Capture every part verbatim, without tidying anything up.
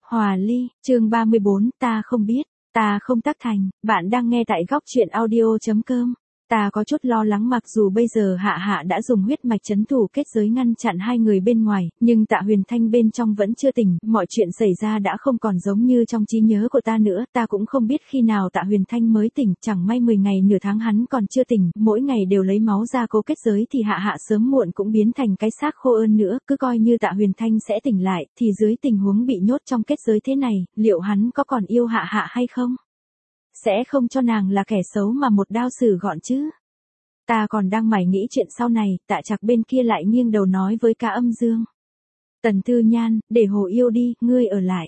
Hòa ly, chương ba mươi bốn, ta không biết, ta không tác thành, bạn đang nghe tại góc truyện audio.com. Ta có chút lo lắng mặc dù bây giờ Hạ Hạ đã dùng huyết mạch chấn thủ kết giới ngăn chặn hai người bên ngoài, nhưng Tạ Huyền Thanh bên trong vẫn chưa tỉnh, mọi chuyện xảy ra đã không còn giống như trong trí nhớ của ta nữa, ta cũng không biết khi nào Tạ Huyền Thanh mới tỉnh, chẳng may mười ngày nửa tháng hắn còn chưa tỉnh, mỗi ngày đều lấy máu ra cố kết giới thì Hạ Hạ sớm muộn cũng biến thành cái xác khô ơn nữa, cứ coi như Tạ Huyền Thanh sẽ tỉnh lại, thì dưới tình huống bị nhốt trong kết giới thế này, liệu hắn có còn yêu Hạ Hạ hay không? Sẽ không cho nàng là kẻ xấu mà một đao xử gọn chứ. Ta còn đang mải nghĩ chuyện sau này, Tạ Trạc bên kia lại nghiêng đầu nói với Cả Âm Dương. Tần Thư Nhan, để Hồ Yêu đi, ngươi ở lại.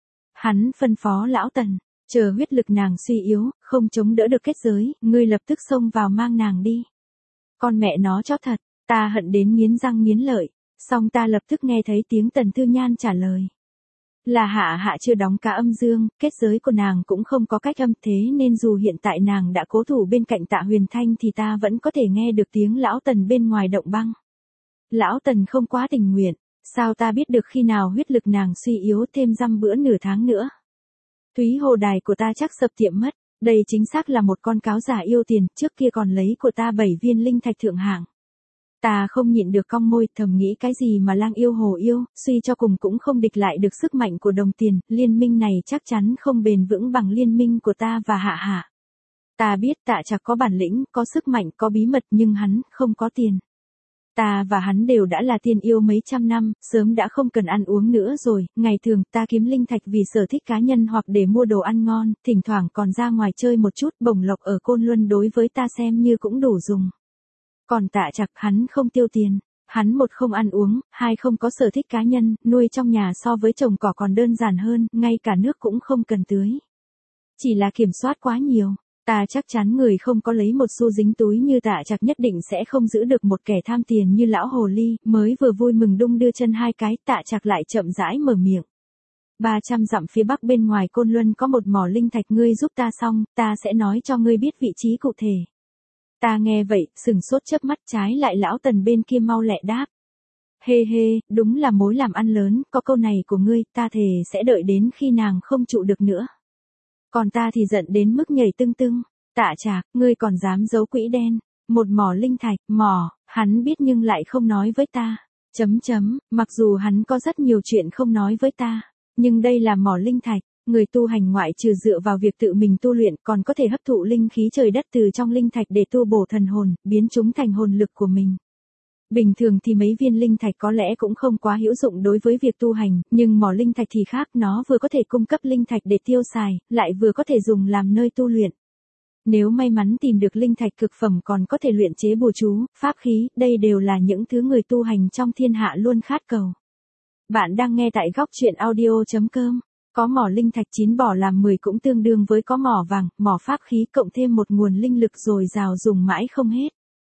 Hắn phân phó lão Tần, chờ huyết lực nàng suy yếu, không chống đỡ được kết giới, ngươi lập tức xông vào mang nàng đi. Con mẹ nó chó thật, ta hận đến nghiến răng nghiến lợi, xong ta lập tức nghe thấy tiếng Tần Thư Nhan trả lời. Là Hạ Hạ chưa đóng Cả Âm Dương, kết giới của nàng cũng không có cách âm thế nên dù hiện tại nàng đã cố thủ bên cạnh Tạ Huyền Thanh thì ta vẫn có thể nghe được tiếng lão Tần bên ngoài động băng. Lão Tần không quá tình nguyện, sao ta biết được khi nào huyết lực nàng suy yếu thêm dăm bữa nửa tháng nữa. Thúy Hồ Đài của ta chắc sập tiệm mất, đây chính xác là một con cáo giả yêu tiền, trước kia còn lấy của ta bảy viên linh thạch thượng hạng. Ta không nhịn được cong môi, thầm nghĩ cái gì mà lang yêu hồ yêu, suy cho cùng cũng không địch lại được sức mạnh của đồng tiền, liên minh này chắc chắn không bền vững bằng liên minh của ta và Hạ Hạ. Ta biết Tạ Trạc có bản lĩnh, có sức mạnh, có bí mật nhưng hắn không có tiền. Ta và hắn đều đã là tiền yêu mấy trăm năm, sớm đã không cần ăn uống nữa rồi, ngày thường ta kiếm linh thạch vì sở thích cá nhân hoặc để mua đồ ăn ngon, thỉnh thoảng còn ra ngoài chơi một chút, bổng lộc ở Côn Luân đối với ta xem như cũng đủ dùng. Còn Tạ Trạc hắn không tiêu tiền, hắn một không ăn uống, hai không có sở thích cá nhân, nuôi trong nhà so với trồng cỏ còn đơn giản hơn, ngay cả nước cũng không cần tưới. Chỉ là kiểm soát quá nhiều, ta chắc chắn người không có lấy một xu dính túi như Tạ Trạc nhất định sẽ không giữ được một kẻ tham tiền như lão hồ ly, mới vừa vui mừng đung đưa chân hai cái, Tạ Trạc lại chậm rãi mở miệng. ba trăm dặm phía bắc bên ngoài Côn Luân có một mỏ linh thạch, ngươi giúp ta xong, ta sẽ nói cho ngươi biết vị trí cụ thể. Ta nghe vậy, sừng sốt chớp mắt, trái lại lão Tần bên kia mau lẹ đáp. Hê hê, đúng là mối làm ăn lớn, có câu này của ngươi, ta thề sẽ đợi đến khi nàng không trụ được nữa. Còn ta thì giận đến mức nhảy tưng tưng. Tạ Trạc, ngươi còn dám giấu quỹ đen, một mỏ linh thạch, mỏ, hắn biết nhưng lại không nói với ta. Chấm chấm, mặc dù hắn có rất nhiều chuyện không nói với ta, nhưng đây là mỏ linh thạch. Người tu hành ngoại trừ dựa vào việc tự mình tu luyện còn có thể hấp thụ linh khí trời đất từ trong linh thạch để tu bổ thần hồn, biến chúng thành hồn lực của mình. Bình thường thì mấy viên linh thạch có lẽ cũng không quá hữu dụng đối với việc tu hành, nhưng mỏ linh thạch thì khác, nó vừa có thể cung cấp linh thạch để tiêu xài, lại vừa có thể dùng làm nơi tu luyện. Nếu may mắn tìm được linh thạch cực phẩm còn có thể luyện chế bùa chú, pháp khí, đây đều là những thứ người tu hành trong thiên hạ luôn khát cầu. Bạn đang nghe tại góc truyện audio.com. Có mỏ linh thạch chín bỏ làm mười cũng tương đương với có mỏ vàng, mỏ pháp khí cộng thêm một nguồn linh lực dồi dào dùng mãi không hết.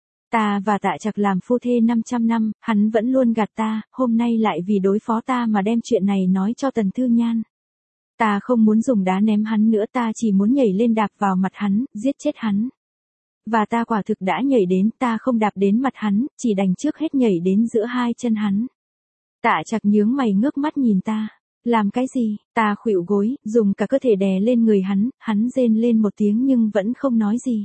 Ta và Tạ Trạc làm phu thê năm trăm năm, hắn vẫn luôn gạt ta, hôm nay lại vì đối phó ta mà đem chuyện này nói cho Tần Thư Nhan. Ta không muốn dùng đá ném hắn nữa, ta chỉ muốn nhảy lên đạp vào mặt hắn, giết chết hắn. Và ta quả thực đã nhảy đến, ta không đạp đến mặt hắn, chỉ đành trước hết nhảy đến giữa hai chân hắn. Tạ Trạc nhướng mày ngước mắt nhìn ta. Làm cái gì? Ta khuỵu gối, dùng cả cơ thể đè lên người hắn, hắn rên lên một tiếng nhưng vẫn không nói gì.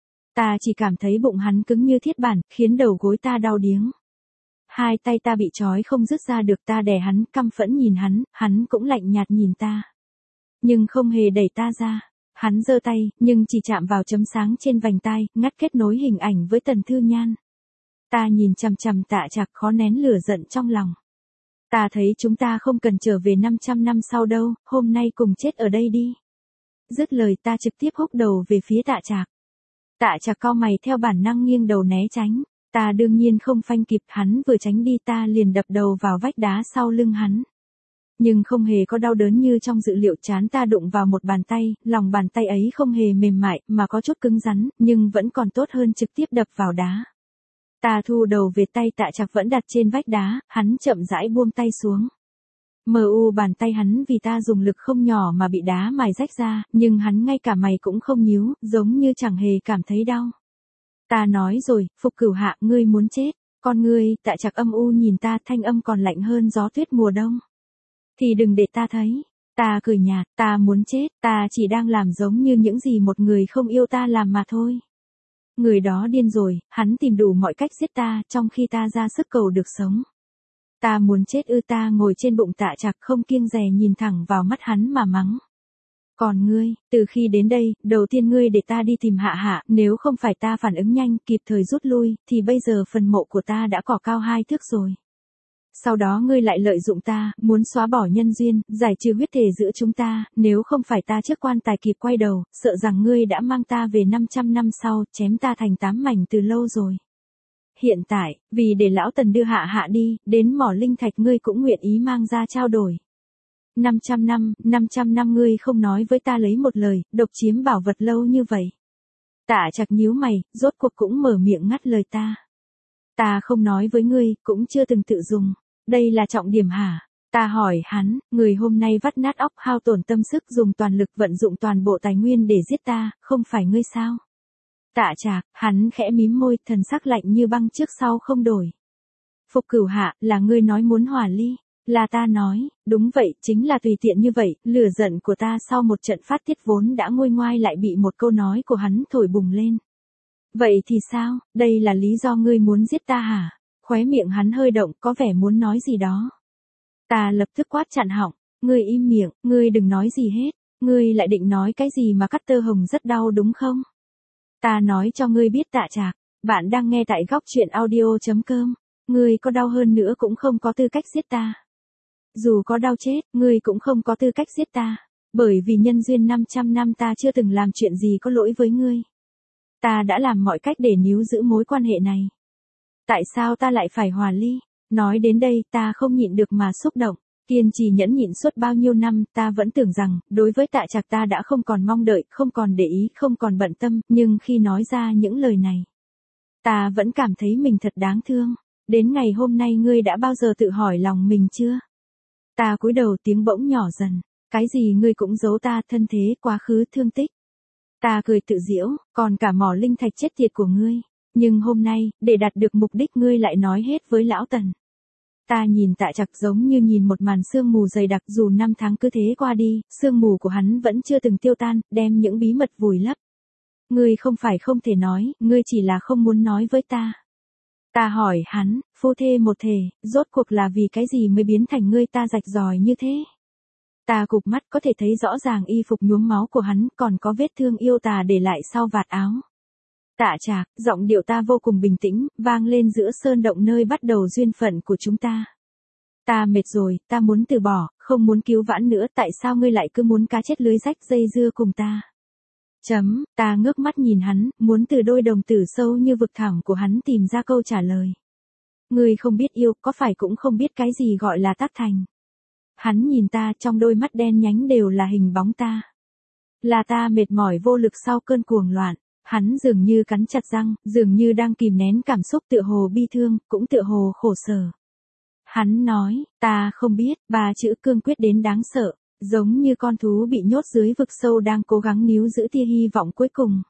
Ta chỉ cảm thấy bụng hắn cứng như thiết bản, khiến đầu gối ta đau điếng. Hai tay ta bị trói không dứt ra được, ta đè hắn, căm phẫn nhìn hắn, hắn cũng lạnh nhạt nhìn ta. Nhưng không hề đẩy ta ra. Hắn giơ tay, nhưng chỉ chạm vào chấm sáng trên vành tai, ngắt kết nối hình ảnh với Tần Thư Nhan. Ta nhìn chằm chằm Tạ Trạc khó nén lửa giận trong lòng. Ta thấy chúng ta không cần trở về năm trăm năm sau đâu, hôm nay cùng chết ở đây đi. Dứt lời ta trực tiếp húc đầu về phía Tạ Trạc. Tạ Trạc cau mày theo bản năng nghiêng đầu né tránh. Ta đương nhiên không phanh kịp, hắn vừa tránh đi ta liền đập đầu vào vách đá sau lưng hắn. Nhưng không hề có đau đớn như trong dự liệu, trán ta đụng vào một bàn tay, lòng bàn tay ấy không hề mềm mại mà có chút cứng rắn, nhưng vẫn còn tốt hơn trực tiếp đập vào đá. Ta thu đầu về, tay Tạ Trạc vẫn đặt trên vách đá, hắn chậm rãi buông tay xuống. Mờ u bàn tay hắn vì ta dùng lực không nhỏ mà bị đá mài rách ra, nhưng hắn ngay cả mày cũng không nhíu, giống như chẳng hề cảm thấy đau. Ta nói rồi, Phục Cửu Hạ, ngươi muốn chết, con ngươi, Tạ Trạc âm u nhìn ta, thanh âm còn lạnh hơn gió tuyết mùa đông. Thì đừng để ta thấy, Ta cười nhạt, ta muốn chết, ta chỉ đang làm giống như những gì một người không yêu ta làm mà thôi. Người đó điên rồi, hắn tìm đủ mọi cách giết ta, trong khi ta ra sức cầu được sống. Ta muốn chết ư? Ta ngồi trên bụng Tạ Trạc không kiêng dè nhìn thẳng vào mắt hắn mà mắng. Còn ngươi, từ khi đến đây, đầu tiên ngươi để ta đi tìm Hạ Hạ, nếu không phải ta phản ứng nhanh, kịp thời rút lui, thì bây giờ phần mộ của ta đã cỏ cao hai thước rồi. Sau đó ngươi lại lợi dụng ta, muốn xóa bỏ nhân duyên, giải trừ huyết thể giữa chúng ta, nếu không phải ta trước quan tài kịp quay đầu, sợ rằng ngươi đã mang ta về năm trăm năm sau, chém ta thành tám mảnh từ lâu rồi. Hiện tại, vì để lão Tần đưa Hạ Hạ đi, đến mỏ linh thạch ngươi cũng nguyện ý mang ra trao đổi. năm trăm năm, năm trăm năm ngươi không nói với ta lấy một lời, độc chiếm bảo vật lâu như vậy. Tạ Trạc nhíu mày, rốt cuộc cũng mở miệng ngắt lời ta. Ta không nói với ngươi, cũng chưa từng tự dùng. Đây là trọng điểm hả? Ta hỏi hắn, người hôm nay vắt nát óc hao tổn tâm sức dùng toàn lực vận dụng toàn bộ tài nguyên để giết ta, không phải ngươi sao? Tạ Trạc, hắn khẽ mím môi, thần sắc lạnh như băng trước sau không đổi. Phục Cửu Hạ, là ngươi nói muốn hòa ly. Là ta nói, đúng vậy, chính là tùy tiện như vậy, lửa giận của ta sau một trận phát tiết vốn đã nguôi ngoai lại bị một câu nói của hắn thổi bùng lên. Vậy thì sao, đây là lý do ngươi muốn giết ta hả? Khóe miệng hắn hơi động, có vẻ muốn nói gì đó. Ta lập tức quát chặn họng, ngươi im miệng, ngươi đừng nói gì hết, ngươi lại định nói cái gì mà Cắt Tơ Hồng rất đau đúng không? Ta nói cho ngươi biết Tạ Trạc, bạn đang nghe tại góc truyện audio chấm com, ngươi có đau hơn nữa cũng không có tư cách giết ta. Dù có đau chết, ngươi cũng không có tư cách giết ta, bởi vì nhân duyên năm trăm năm ta chưa từng làm chuyện gì có lỗi với ngươi. Ta đã làm mọi cách để níu giữ mối quan hệ này. Tại sao ta lại phải hòa ly? Nói đến đây, ta không nhịn được mà xúc động. Kiên trì nhẫn nhịn suốt bao nhiêu năm, ta vẫn tưởng rằng, đối với Tạ Trạc ta đã không còn mong đợi, không còn để ý, không còn bận tâm, nhưng khi nói ra những lời này, ta vẫn cảm thấy mình thật đáng thương. Đến ngày hôm nay ngươi đã bao giờ tự hỏi lòng mình chưa? Ta cúi đầu, tiếng bỗng nhỏ dần. Cái gì ngươi cũng giấu ta, thân thế, quá khứ, thương tích. Ta cười tự giễu, còn cả mỏ linh thạch chết tiệt của ngươi. Nhưng hôm nay, để đạt được mục đích ngươi lại nói hết với lão Tần. Ta nhìn Tạ Trạc giống như nhìn một màn sương mù dày đặc, dù năm tháng cứ thế qua đi, sương mù của hắn vẫn chưa từng tiêu tan, đem những bí mật vùi lấp. Ngươi không phải không thể nói, ngươi chỉ là không muốn nói với ta. Ta hỏi hắn, phu thê một thể, rốt cuộc là vì cái gì mới biến thành ngươi ta rạch ròi như thế? Ta cụp mắt có thể thấy rõ ràng y phục nhuốm máu của hắn, còn có vết thương yêu tà để lại sau vạt áo. Tạ Trạc, giọng điệu ta vô cùng bình tĩnh, vang lên giữa sơn động nơi bắt đầu duyên phận của chúng ta. Ta mệt rồi, ta muốn từ bỏ, không muốn cứu vãn nữa, tại sao ngươi lại cứ muốn cá chết lưới rách dây dưa cùng ta? Chấm, ta ngước mắt nhìn hắn, muốn từ đôi đồng tử sâu như vực thẳm của hắn tìm ra câu trả lời. Ngươi không biết yêu, có phải cũng không biết cái gì gọi là tác thành. Hắn nhìn ta, trong đôi mắt đen nhánh đều là hình bóng ta. Là ta mệt mỏi vô lực sau cơn cuồng loạn. Hắn dường như cắn chặt răng, dường như đang kìm nén cảm xúc, tựa hồ bi thương, cũng tựa hồ khổ sở. Hắn nói, ta không biết, ba chữ cương quyết đến đáng sợ, giống như con thú bị nhốt dưới vực sâu đang cố gắng níu giữ tia hy vọng cuối cùng.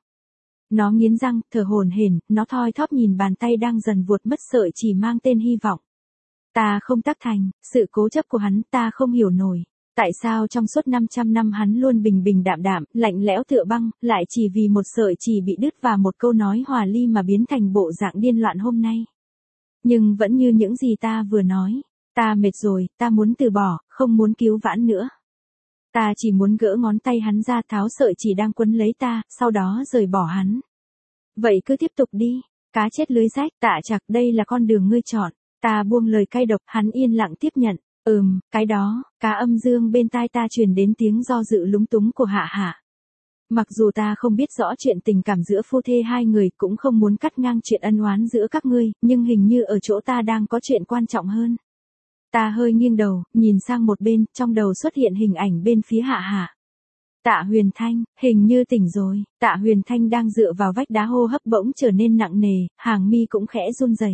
Nó nghiến răng, thở hổn hển, nó thoi thóp nhìn bàn tay đang dần vuột mất sợi chỉ mang tên hy vọng. Ta không tác thành, sự cố chấp của hắn ta không hiểu nổi. Tại sao trong suốt năm trăm năm hắn luôn bình bình đạm đạm, lạnh lẽo tựa băng, lại chỉ vì một sợi chỉ bị đứt và một câu nói hòa ly mà biến thành bộ dạng điên loạn hôm nay. Nhưng vẫn như những gì ta vừa nói, ta mệt rồi, ta muốn từ bỏ, không muốn cứu vãn nữa. Ta chỉ muốn gỡ ngón tay hắn ra, tháo sợi chỉ đang quấn lấy ta, sau đó rời bỏ hắn. Vậy cứ tiếp tục đi, cá chết lưới rách. Tạ Trạc, đây là con đường ngươi chọn. Ta buông lời cay độc, hắn yên lặng tiếp nhận. Ừm, cái đó, cá âm dương bên tai ta truyền đến tiếng do dự lúng túng của Hạ Hạ. Mặc dù ta không biết rõ chuyện tình cảm giữa phu thê hai người, cũng không muốn cắt ngang chuyện ân oán giữa các ngươi, nhưng hình như ở chỗ ta đang có chuyện quan trọng hơn. Ta hơi nghiêng đầu, nhìn sang một bên, trong đầu xuất hiện hình ảnh bên phía Hạ Hạ. Tạ Huyền Thanh, hình như tỉnh rồi. Tạ Huyền Thanh đang dựa vào vách đá, hô hấp bỗng trở nên nặng nề, hàng mi cũng khẽ run rẩy.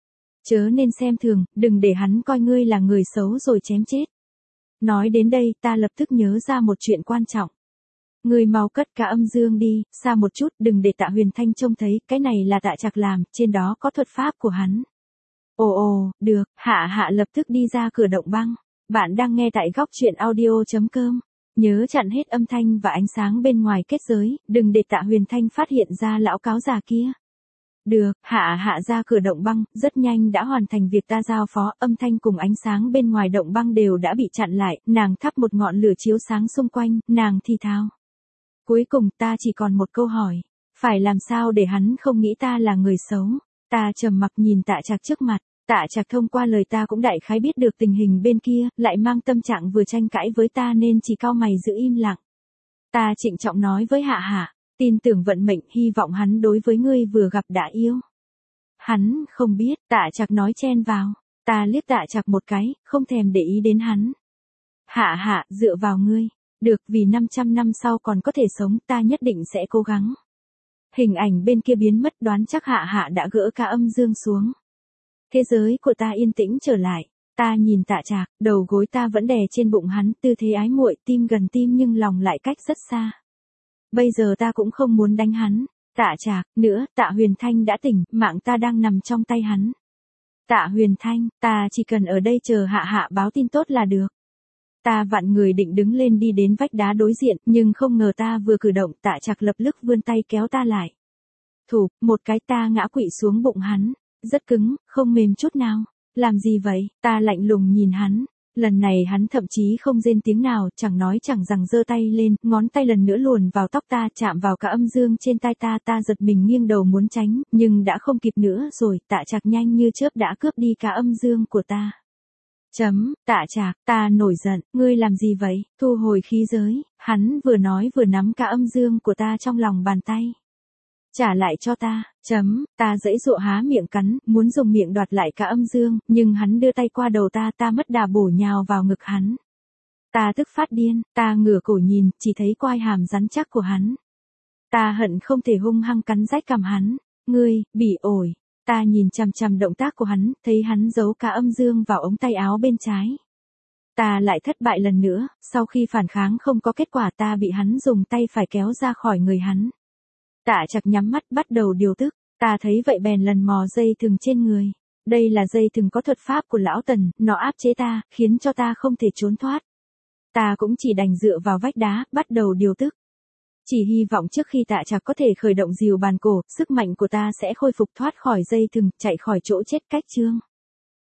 Chớ nên xem thường, đừng để hắn coi ngươi là người xấu rồi chém chết. Nói đến đây, ta lập tức nhớ ra một chuyện quan trọng. Ngươi mau cất cả âm dương đi, xa một chút, đừng để Tạ Huyền Thanh trông thấy, cái này là Tạ Trạc làm, trên đó có thuật pháp của hắn. Ồ ồ, được, Hạ Hạ lập tức đi ra cửa động băng. Bạn đang nghe tại góc chuyện audio chấm com. Nhớ chặn hết âm thanh và ánh sáng bên ngoài kết giới, đừng để Tạ Huyền Thanh phát hiện ra lão cáo già kia. Được, Hạ Hạ ra cửa động băng, rất nhanh đã hoàn thành việc ta giao phó, âm thanh cùng ánh sáng bên ngoài động băng đều đã bị chặn lại, nàng thắp một ngọn lửa chiếu sáng xung quanh, nàng thì thào. Cuối cùng ta chỉ còn một câu hỏi, phải làm sao để hắn không nghĩ ta là người xấu? Ta trầm mặc nhìn Tạ Trạc trước mặt. Tạ Trạc thông qua lời ta cũng đại khái biết được tình hình bên kia, lại mang tâm trạng vừa tranh cãi với ta nên chỉ cau mày giữ im lặng. Ta trịnh trọng nói với Hạ Hạ, tin tưởng vận mệnh, hy vọng hắn đối với ngươi vừa gặp đã yêu. Hắn không biết, Tạ Trạc nói chen vào. Ta liếc Tạ Trạc một cái, không thèm để ý đến hắn. Hạ Hạ, dựa vào ngươi. Được, vì năm trăm năm sau còn có thể sống, ta nhất định sẽ cố gắng. Hình ảnh bên kia biến mất, đoán chắc Hạ Hạ đã gỡ cả âm dương xuống. Thế giới của ta yên tĩnh trở lại. Ta nhìn Tạ Trạc, đầu gối ta vẫn đè trên bụng hắn, tư thế ái muội, tim gần tim nhưng lòng lại cách rất xa. Bây giờ ta cũng không muốn đánh hắn. Tạ Trạc, nữa, Tạ Huyền Thanh đã tỉnh, mạng ta đang nằm trong tay hắn. Tạ Huyền Thanh, ta chỉ cần ở đây chờ Hạ Hạ báo tin tốt là được. Ta vặn người định đứng lên đi đến vách đá đối diện, nhưng không ngờ ta vừa cử động, Tạ Trạc lập tức vươn tay kéo ta lại. Thụp, một cái ta ngã quỵ xuống bụng hắn. Rất cứng, không mềm chút nào. Làm gì vậy? Ta lạnh lùng nhìn hắn. Lần này hắn thậm chí không rên tiếng nào, chẳng nói chẳng rằng giơ tay lên, ngón tay lần nữa luồn vào tóc ta, chạm vào cả âm dương trên tai ta. Ta giật mình nghiêng đầu muốn tránh, nhưng đã không kịp nữa rồi. Tạ Trạc nhanh như chớp đã cướp đi cả âm dương của ta. Chấm, Tạ Trạc, ta nổi giận, ngươi làm gì vậy? Thu hồi khí giới. Hắn vừa nói vừa nắm cả âm dương của ta trong lòng bàn tay. Trả lại cho ta, chấm, ta giãy giụa há miệng cắn, muốn dùng miệng đoạt lại cả âm dương, nhưng hắn đưa tay qua đầu ta, ta mất đà bổ nhào vào ngực hắn. Ta tức phát điên, ta ngửa cổ nhìn, chỉ thấy quai hàm rắn chắc của hắn. Ta hận không thể hung hăng cắn rách cằm hắn, ngươi, bỉ ổi. Ta nhìn chằm chằm động tác của hắn, thấy hắn giấu cả âm dương vào ống tay áo bên trái. Ta lại thất bại lần nữa, sau khi phản kháng không có kết quả ta bị hắn dùng tay phải kéo ra khỏi người hắn. Tạ Trạc nhắm mắt bắt đầu điều tức, ta thấy vậy bèn lần mò dây thừng trên người. Đây là dây thừng có thuật pháp của lão Tần, nó áp chế ta, khiến cho ta không thể trốn thoát. Ta cũng chỉ đành dựa vào vách đá, bắt đầu điều tức. Chỉ hy vọng trước khi Tạ Trạc có thể khởi động rìu bàn cổ, sức mạnh của ta sẽ khôi phục thoát khỏi dây thừng, chạy khỏi chỗ chết cách chương.